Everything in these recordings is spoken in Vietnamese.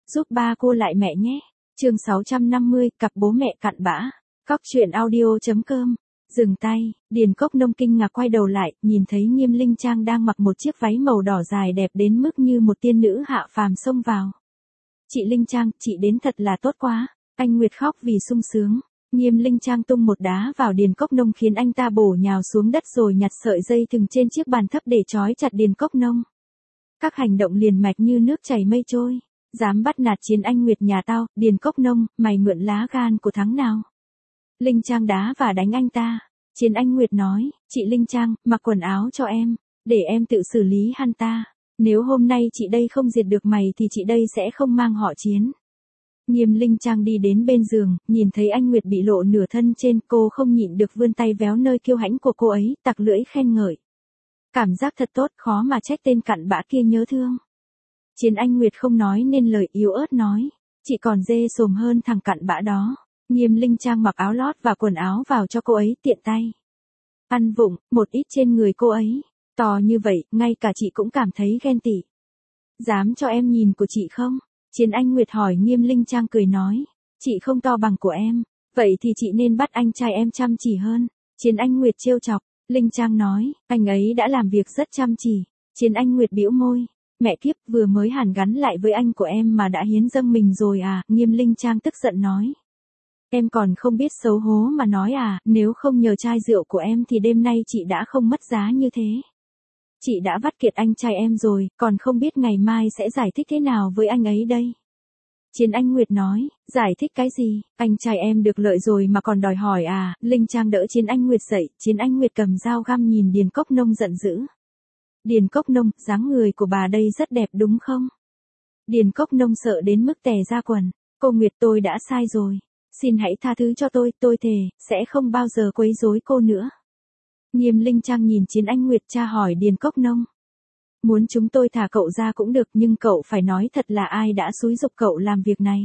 giúp ba cô lại mẹ nhé. Chương 650, cặp bố mẹ cặn bã. Cóc truyện audio.com. Dừng tay, Điền Cốc Nông kinh ngạc quay đầu lại, nhìn thấy Nghiêm Linh Trang đang mặc một chiếc váy màu đỏ dài đẹp đến mức như một tiên nữ hạ phàm xông vào. Chị Linh Trang, chị đến thật là tốt quá. Anh Nguyệt khóc vì sung sướng. Nghiêm Linh Trang tung một đá vào Điền Cốc Nông khiến anh ta bổ nhào xuống đất rồi nhặt sợi dây thừng trên chiếc bàn thấp để trói chặt Điền Cốc Nông. Các hành động liền mạch như nước chảy mây trôi. Dám bắt nạt Chiến Anh Nguyệt nhà tao, Điền Cốc Nông, mày mượn lá gan của thằng nào? Linh Trang đá và đánh anh ta. Chiến Anh Nguyệt nói, chị Linh Trang, mặc quần áo cho em, để em tự xử lý hắn ta. Nếu hôm nay chị đây không diệt được mày thì chị đây sẽ không mang họ Chiến. Nghiêm Linh Trang đi đến bên giường, nhìn thấy anh Nguyệt bị lộ nửa thân trên, cô không nhịn được vươn tay véo nơi kiêu hãnh của cô ấy, tặc lưỡi khen ngợi. Cảm giác thật tốt, khó mà trách tên cặn bã kia nhớ thương. Chiến Anh Nguyệt không nói nên lời, yếu ớt nói, chị còn dê sồm hơn thằng cặn bã đó. Nghiêm Linh Trang mặc áo lót và quần áo vào cho cô ấy tiện tay. Ăn vụng, một ít trên người cô ấy. To như vậy, ngay cả chị cũng cảm thấy ghen tị. Dám cho em nhìn của chị không? Chiến Anh Nguyệt hỏi. Nghiêm Linh Trang cười nói, chị không to bằng của em, vậy thì chị nên bắt anh trai em chăm chỉ hơn. Chiến Anh Nguyệt trêu chọc. Linh Trang nói, anh ấy đã làm việc rất chăm chỉ. Chiến Anh Nguyệt bĩu môi. Mẹ kiếp, vừa mới hàn gắn lại với anh của em mà đã hiến dâng mình rồi à? Nghiêm Linh Trang tức giận nói. Em còn không biết xấu hố mà nói à, nếu không nhờ chai rượu của em thì đêm nay chị đã không mất giá như thế. Chị đã vắt kiệt anh trai em rồi, còn không biết ngày mai sẽ giải thích thế nào với anh ấy đây. Chiến Anh Nguyệt nói, giải thích cái gì, anh trai em được lợi rồi mà còn đòi hỏi à? Linh Trang đỡ Chiến Anh Nguyệt dậy, Chiến Anh Nguyệt cầm dao găm nhìn Điền Cốc Nông giận dữ. Điền Cốc Nông, dáng người của bà đây rất đẹp đúng không? Điền Cốc Nông sợ đến mức tè ra quần. Cô Nguyệt, tôi đã sai rồi. Xin hãy tha thứ cho tôi thề, sẽ không bao giờ quấy rối cô nữa. Nghiêm Linh Trang nhìn Chiến Anh Nguyệt, tra hỏi Điền Cốc Nông. Muốn chúng tôi thả cậu ra cũng được, nhưng cậu phải nói thật là ai đã xúi giục cậu làm việc này.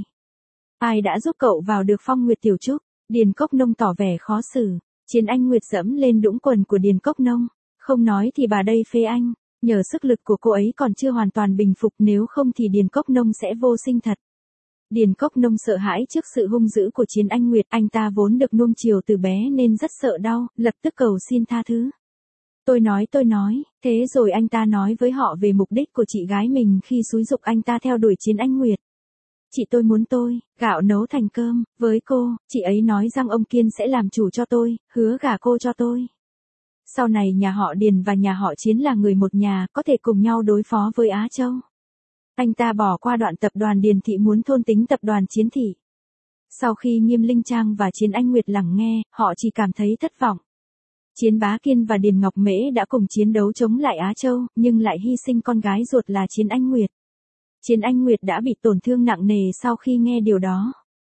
Ai đã giúp cậu vào được Phong Nguyệt Tiểu Trúc? Điền Cốc Nông tỏ vẻ khó xử. Chiến Anh Nguyệt giẫm lên đũng quần của Điền Cốc Nông. Không nói thì bà đây phê anh. Nhờ sức lực của cô ấy còn chưa hoàn toàn bình phục, nếu không thì Điền Cốc Nông sẽ vô sinh thật. Điền Cốc Nông sợ hãi trước sự hung dữ của Chiến Anh Nguyệt, anh ta vốn được nuông chiều từ bé nên rất sợ đau, lập tức cầu xin tha thứ. Tôi nói, thế rồi anh ta nói với họ về mục đích của chị gái mình khi xúi giục anh ta theo đuổi Chiến Anh Nguyệt. Chị tôi muốn gạo nấu thành cơm, với cô, chị ấy nói rằng ông Kiên sẽ làm chủ cho tôi, hứa gả cô cho tôi. Sau này nhà họ Điền và nhà họ Chiến là người một nhà, có thể cùng nhau đối phó với Á Châu. Anh ta bỏ qua đoạn tập đoàn Điền Thị muốn thôn tính tập đoàn Chiến Thị. Sau khi Nghiêm Linh Trang và Chiến Anh Nguyệt lắng nghe, họ chỉ cảm thấy thất vọng. Chiến Bá Kiên và Điền Ngọc Mễ đã cùng chiến đấu chống lại Á Châu, nhưng lại hy sinh con gái ruột là Chiến Anh Nguyệt. Chiến Anh Nguyệt đã bị tổn thương nặng nề sau khi nghe điều đó.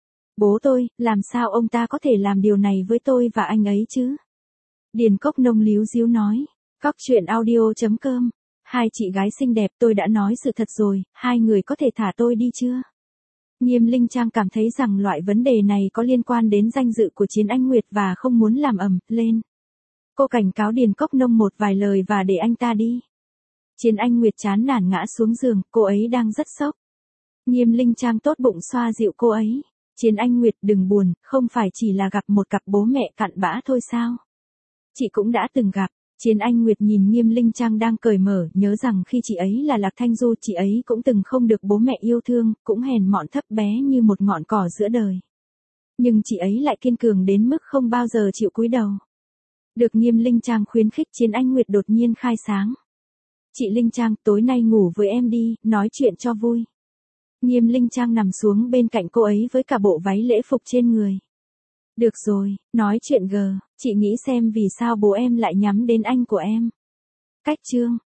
Bố tôi, làm sao ông ta có thể làm điều này với tôi và anh ấy chứ? Điền Cốc Nông líu díu nói. Cóc truyện audio.com. Hai chị gái xinh đẹp, tôi đã nói sự thật rồi, hai người có thể thả tôi đi chưa? Nghiêm Linh Trang cảm thấy rằng loại vấn đề này có liên quan đến danh dự của Chiến Anh Nguyệt và không muốn làm ầm lên. Cô cảnh cáo Điền Cốc Nông một vài lời và để anh ta đi. Chiến Anh Nguyệt chán nản ngã xuống giường, cô ấy đang rất sốc. Nghiêm Linh Trang tốt bụng xoa dịu cô ấy. Chiến Anh Nguyệt, đừng buồn, không phải chỉ là gặp một cặp bố mẹ cặn bã thôi sao? Chị cũng đã từng gặp. Chiến Anh Nguyệt nhìn Nghiêm Linh Trang đang cởi mở, nhớ rằng khi chị ấy là Lạc Thanh Du, chị ấy cũng từng không được bố mẹ yêu thương, cũng hèn mọn thấp bé như một ngọn cỏ giữa đời. Nhưng chị ấy lại kiên cường đến mức không bao giờ chịu cúi đầu. Được Nghiêm Linh Trang khuyến khích, Chiến Anh Nguyệt đột nhiên khai sáng. Chị Linh Trang, tối nay ngủ với em đi, nói chuyện cho vui. Nghiêm Linh Trang nằm xuống bên cạnh cô ấy với cả bộ váy lễ phục trên người. Được rồi, nói chuyện chị nghĩ xem vì sao bố em lại nhắm đến anh của em. Cách chương.